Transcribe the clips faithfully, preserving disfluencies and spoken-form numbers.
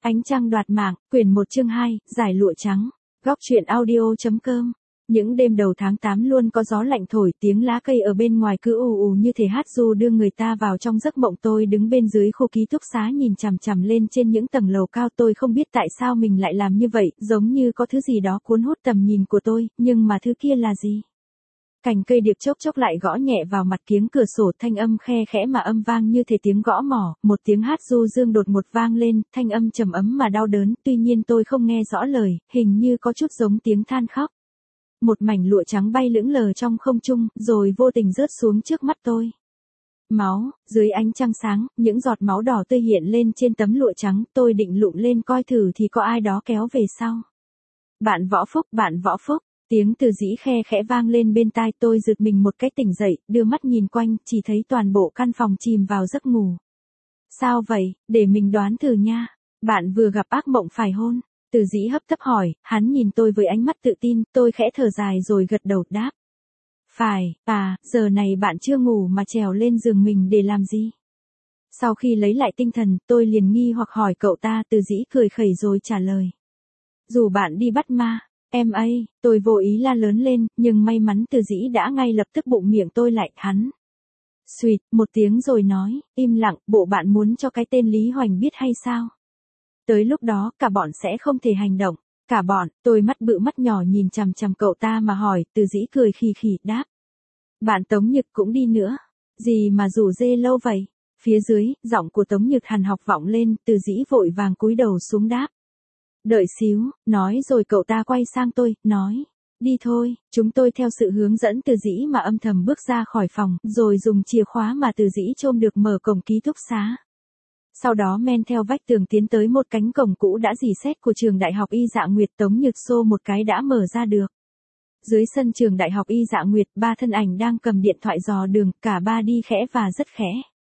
Ánh trăng đoạt mạng, quyển một chương hai, giải lụa trắng. Góc truyện audio.com. Những đêm đầu tháng tám luôn có gió lạnh thổi, tiếng lá cây ở bên ngoài cứ ù ù như thể hát ru đưa người ta vào trong giấc mộng. Tôi đứng bên dưới khu ký túc xá nhìn chằm chằm lên trên những tầng lầu cao. Tôi không biết tại sao mình lại làm như vậy, giống như có thứ gì đó cuốn hút tầm nhìn của tôi, nhưng mà thứ kia là gì? Cành cây điệp chốc chốc lại gõ nhẹ vào mặt kiếng cửa sổ, thanh âm khe khẽ mà âm vang như thể tiếng gõ mỏ. Một tiếng hát du dương đột ngột vang lên, thanh âm trầm ấm mà đau đớn, tuy nhiên tôi không nghe rõ lời, hình như có chút giống tiếng than khóc. Một mảnh lụa trắng bay lững lờ trong không trung, rồi vô tình rớt xuống trước mắt tôi. Máu, dưới ánh trăng sáng, những giọt máu đỏ tươi hiện lên trên tấm lụa trắng. Tôi định lụm lên coi thử thì có ai đó kéo về sau. Bạn Võ Phúc, bạn Võ Phúc. Tiếng Từ Dĩ khe khẽ vang lên bên tai. Tôi giật mình một cái tỉnh dậy, đưa mắt nhìn quanh, chỉ thấy toàn bộ căn phòng chìm vào giấc ngủ. Sao vậy, để mình đoán thử nha. Bạn vừa gặp ác mộng phải hôn? Từ Dĩ hấp tấp hỏi, hắn nhìn tôi với ánh mắt tự tin. Tôi khẽ thở dài rồi gật đầu đáp. Phải, à, giờ này bạn chưa ngủ mà trèo lên giường mình để làm gì? Sau khi lấy lại tinh thần, tôi liền nghi hoặc hỏi cậu ta. Từ Dĩ cười khẩy rồi trả lời. Dù bạn đi bắt ma. Em ấy, tôi vô ý la lớn lên, nhưng may mắn Từ Dĩ đã ngay lập tức bụng miệng tôi lại. Hắn suýt một tiếng rồi nói, im lặng, bộ bạn muốn cho cái tên Lý Hoành biết hay sao? Tới lúc đó, cả bọn sẽ không thể hành động. Cả bọn, tôi mắt bự mắt nhỏ nhìn chằm chằm cậu ta mà hỏi. Từ Dĩ cười khì khì đáp. Bạn Tống Nhật cũng đi nữa. Gì mà rủ dê lâu vậy? Phía dưới, giọng của Tống Nhật hằn học vọng lên. Từ Dĩ vội vàng cúi đầu xuống đáp. Đợi xíu, nói rồi cậu ta quay sang tôi, nói. Đi thôi, chúng tôi theo sự hướng dẫn Từ Dĩ mà âm thầm bước ra khỏi phòng, rồi dùng chìa khóa mà Từ Dĩ chôm được mở cổng ký túc xá. Sau đó men theo vách tường tiến tới một cánh cổng cũ đã rỉ sét của trường Đại học Y Dạ Nguyệt. Tống Nhược xô một cái đã mở ra được. Dưới sân trường Đại học Y Dạ Nguyệt, ba thân ảnh đang cầm điện thoại dò đường, cả ba đi khẽ và rất khẽ.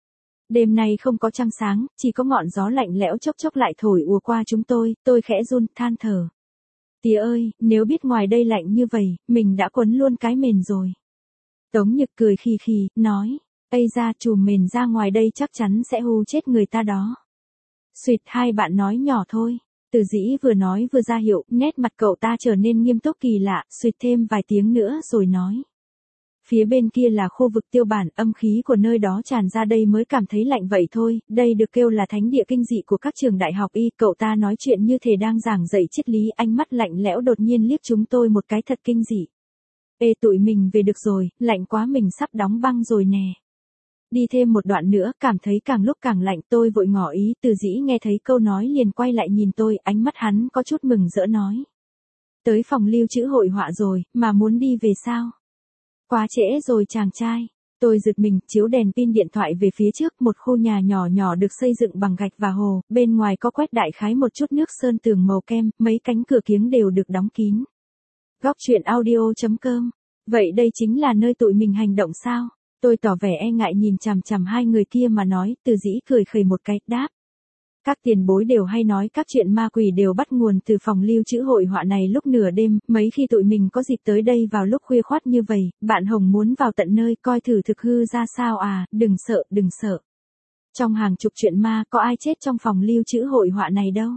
Đêm nay không có trăng sáng, chỉ có ngọn gió lạnh lẽo chốc chốc lại thổi ùa qua chúng tôi. Tôi khẽ run, than thở. Tía ơi, nếu biết ngoài đây lạnh như vậy, mình đã quấn luôn cái mền rồi. Tống Nhật cười khì khì, nói. Ây ra, chùm mền ra ngoài đây chắc chắn sẽ hù chết người ta đó. Xuyệt, hai bạn nói nhỏ thôi. Từ Dĩ vừa nói vừa ra hiệu, nét mặt cậu ta trở nên nghiêm túc kỳ lạ. Xuyệt thêm vài tiếng nữa rồi nói. Phía bên kia là khu vực tiêu bản, âm khí của nơi đó tràn ra đây mới cảm thấy lạnh vậy thôi. Đây được kêu là thánh địa kinh dị của các trường đại học y. Cậu ta nói chuyện như thể đang giảng dạy triết lý, ánh mắt lạnh lẽo đột nhiên liếc chúng tôi một cái thật kinh dị. Ê tụi mình về được rồi, lạnh quá mình sắp đóng băng rồi nè. Đi thêm một đoạn nữa, cảm thấy càng lúc càng lạnh. Tôi vội ngỏ ý. Từ Dĩ nghe thấy câu nói liền quay lại nhìn tôi, ánh mắt hắn có chút mừng rỡ nói. Tới phòng lưu trữ hội họa rồi, mà muốn đi về sao? Quá trễ rồi chàng trai. Tôi giật mình, chiếu đèn pin điện thoại về phía trước. Một khu nhà nhỏ nhỏ được xây dựng bằng gạch và hồ, bên ngoài có quét đại khái một chút nước sơn tường màu kem, mấy cánh cửa kiếng đều được đóng kín. Góc truyện audio.com. Vậy đây chính là nơi tụi mình hành động sao? Tôi tỏ vẻ e ngại nhìn chằm chằm hai người kia mà nói. Từ Dĩ cười khẩy một cái, đáp. Các tiền bối đều hay nói các chuyện ma quỷ đều bắt nguồn từ phòng lưu trữ hội họa này lúc nửa đêm. Mấy khi tụi mình có dịp tới đây vào lúc khuya khoắt như vậy, bạn Hồng muốn vào tận nơi coi thử thực hư ra sao à, đừng sợ, đừng sợ. Trong hàng chục chuyện ma có ai chết trong phòng lưu trữ hội họa này đâu.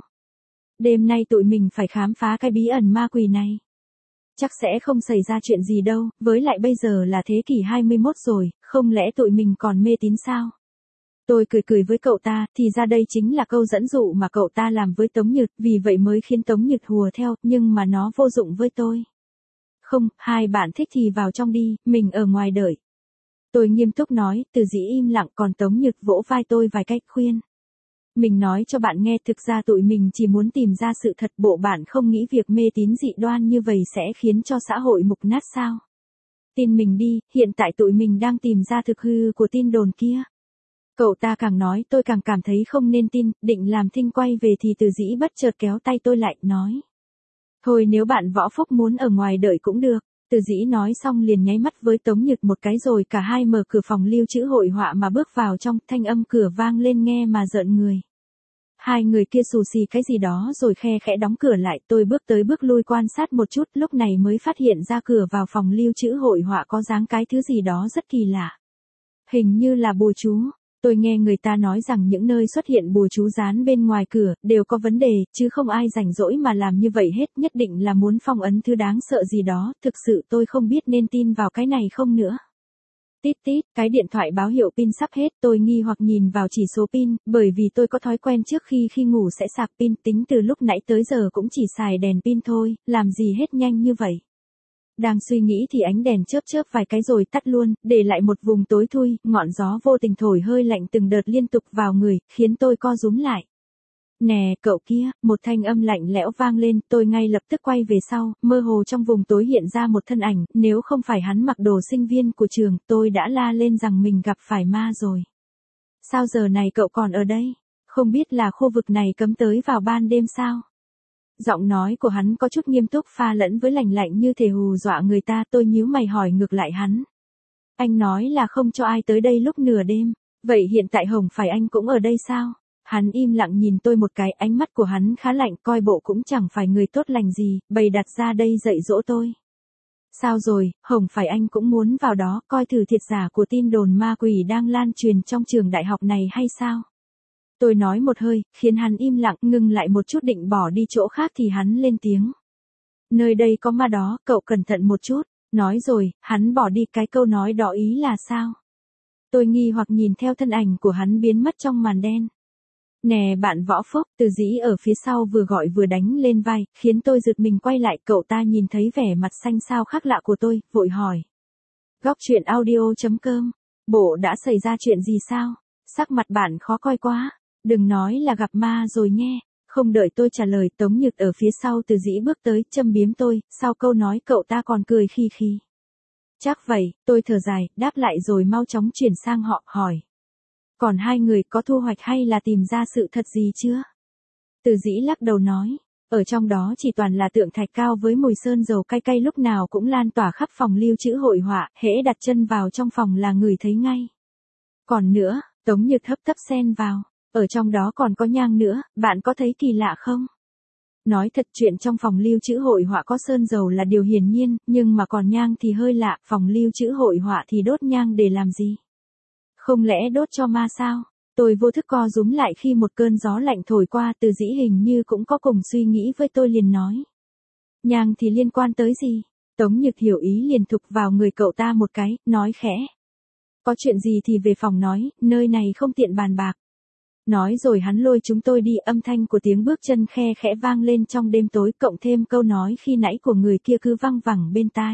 Đêm nay tụi mình phải khám phá cái bí ẩn ma quỷ này. Chắc sẽ không xảy ra chuyện gì đâu, với lại bây giờ là thế kỷ hai mươi mốt rồi, không lẽ tụi mình còn mê tín sao? Tôi cười cười với cậu ta, thì ra đây chính là câu dẫn dụ mà cậu ta làm với Tống Nhật, vì vậy mới khiến Tống Nhật hùa theo, nhưng mà nó vô dụng với tôi. Không, hai bạn thích thì vào trong đi, mình ở ngoài đợi. Tôi nghiêm túc nói. Từ Dĩ im lặng, còn Tống Nhật vỗ vai tôi vài cách khuyên. Mình nói cho bạn nghe, thực ra tụi mình chỉ muốn tìm ra sự thật. Bộ bạn không nghĩ việc mê tín dị đoan như vậy sẽ khiến cho xã hội mục nát sao? Tin mình đi, hiện tại tụi mình đang tìm ra thực hư của tin đồn kia. Cậu ta càng nói tôi càng cảm thấy không nên tin, định làm thinh quay về thì Từ Dĩ bất chợt kéo tay tôi lại, nói. Thôi nếu bạn Võ Phúc muốn ở ngoài đợi cũng được. Từ Dĩ nói xong liền nháy mắt với Tống Nhật một cái rồi cả hai mở cửa phòng lưu trữ hội họa mà bước vào trong. Thanh âm cửa vang lên nghe mà rợn người. Hai người kia xù xì cái gì đó rồi khe khẽ đóng cửa lại. Tôi bước tới bước lui quan sát một chút, lúc này mới phát hiện ra cửa vào phòng lưu trữ hội họa có dáng cái thứ gì đó rất kỳ lạ. Hình như là bùa chú. Tôi nghe người ta nói rằng những nơi xuất hiện bùa chú dán bên ngoài cửa, đều có vấn đề, chứ không ai rảnh rỗi mà làm như vậy hết, nhất định là muốn phong ấn thứ đáng sợ gì đó, thực sự tôi không biết nên tin vào cái này không nữa. Tít tít, cái điện thoại báo hiệu pin sắp hết, tôi nghi hoặc nhìn vào chỉ số pin, bởi vì tôi có thói quen trước khi khi ngủ sẽ sạc pin, tính từ lúc nãy tới giờ cũng chỉ xài đèn pin thôi, làm gì hết nhanh như vậy. Đang suy nghĩ thì ánh đèn chớp chớp vài cái rồi tắt luôn, để lại một vùng tối thui, ngọn gió vô tình thổi hơi lạnh từng đợt liên tục vào người, khiến tôi co rúm lại. Nè, cậu kia, một thanh âm lạnh lẽo vang lên, tôi ngay lập tức quay về sau, mơ hồ trong vùng tối hiện ra một thân ảnh, nếu không phải hắn mặc đồ sinh viên của trường, tôi đã la lên rằng mình gặp phải ma rồi. Sao giờ này cậu còn ở đây? Không biết là khu vực này cấm tới vào ban đêm sao? Giọng nói của hắn có chút nghiêm túc pha lẫn với lạnh lạnh như thể hù dọa người ta, tôi nhíu mày hỏi ngược lại hắn. Anh nói là không cho ai tới đây lúc nửa đêm, vậy hiện tại Hồng phải anh cũng ở đây sao? Hắn im lặng nhìn tôi một cái, ánh mắt của hắn khá lạnh, coi bộ cũng chẳng phải người tốt lành gì, bày đặt ra đây dạy dỗ tôi. Sao rồi, Hồng phải anh cũng muốn vào đó, coi thử thiệt giả của tin đồn ma quỷ đang lan truyền trong trường đại học này hay sao? Tôi nói một hơi, khiến hắn im lặng, ngừng lại một chút định bỏ đi chỗ khác thì hắn lên tiếng. Nơi đây có ma đó, cậu cẩn thận một chút. Nói rồi, hắn bỏ đi, cái câu nói đó ý là sao? Tôi nghi hoặc nhìn theo thân ảnh của hắn biến mất trong màn đen. Nè bạn Võ Phúc, Từ Dĩ ở phía sau vừa gọi vừa đánh lên vai, khiến tôi giật mình quay lại, cậu ta nhìn thấy vẻ mặt xanh xao khác lạ của tôi, vội hỏi. Góc truyện audio chấm com, bộ đã xảy ra chuyện gì sao? Sắc mặt bạn khó coi quá, đừng nói là gặp ma rồi nghe. Không đợi tôi trả lời, Tống Nhược ở phía sau Từ Dĩ bước tới, châm biếm tôi, sau câu nói cậu ta còn cười khi khi. Chắc vậy, tôi thở dài, đáp lại rồi mau chóng chuyển sang họ, hỏi. Còn hai người có thu hoạch hay là tìm ra sự thật gì chưa? Từ Dĩ lắc đầu nói, ở trong đó chỉ toàn là tượng thạch cao với mùi sơn dầu cay cay lúc nào cũng lan tỏa khắp phòng lưu trữ hội họa, hễ đặt chân vào trong phòng là người thấy ngay. Còn nữa, Tống Nhược hấp tấp xen vào, ở trong đó còn có nhang nữa, bạn có thấy kỳ lạ không? Nói thật, chuyện trong phòng lưu trữ hội họa có sơn dầu là điều hiển nhiên, nhưng mà còn nhang thì hơi lạ, phòng lưu trữ hội họa thì đốt nhang để làm gì? Không lẽ đốt cho ma sao? Tôi vô thức co rúm lại khi một cơn gió lạnh thổi qua, Từ Dĩ hình như cũng có cùng suy nghĩ với tôi liền nói. Nhang thì liên quan tới gì? Tống Nhược hiểu ý liền thục vào người cậu ta một cái, nói khẽ. Có chuyện gì thì về phòng nói, nơi này không tiện bàn bạc. Nói rồi hắn lôi chúng tôi đi, âm thanh của tiếng bước chân khe khẽ vang lên trong đêm tối, cộng thêm câu nói khi nãy của người kia cứ văng vẳng bên tai.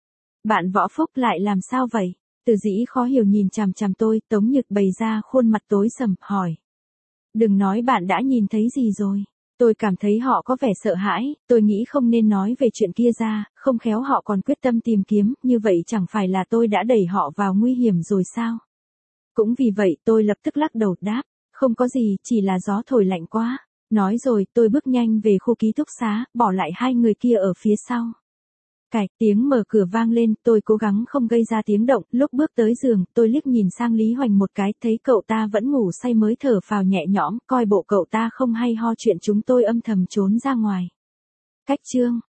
Bạn Võ Phúc lại làm sao vậy? Từ Dĩ khó hiểu nhìn chằm chằm tôi, Tống Nhược bày ra khuôn mặt tối sầm, hỏi. Đừng nói bạn đã nhìn thấy gì rồi. Tôi cảm thấy họ có vẻ sợ hãi, tôi nghĩ không nên nói về chuyện kia ra, không khéo họ còn quyết tâm tìm kiếm, như vậy chẳng phải là tôi đã đẩy họ vào nguy hiểm rồi sao? Cũng vì vậy tôi lập tức lắc đầu đáp, không có gì, chỉ là gió thổi lạnh quá. Nói rồi tôi bước nhanh về khu ký túc xá, bỏ lại hai người kia ở phía sau. Cạch, tiếng mở cửa vang lên, tôi cố gắng không gây ra tiếng động, lúc bước tới giường, tôi liếc nhìn sang Lý Hoành một cái, thấy cậu ta vẫn ngủ say mới thở phào nhẹ nhõm, coi bộ cậu ta không hay ho chuyện chúng tôi âm thầm trốn ra ngoài. Cách chương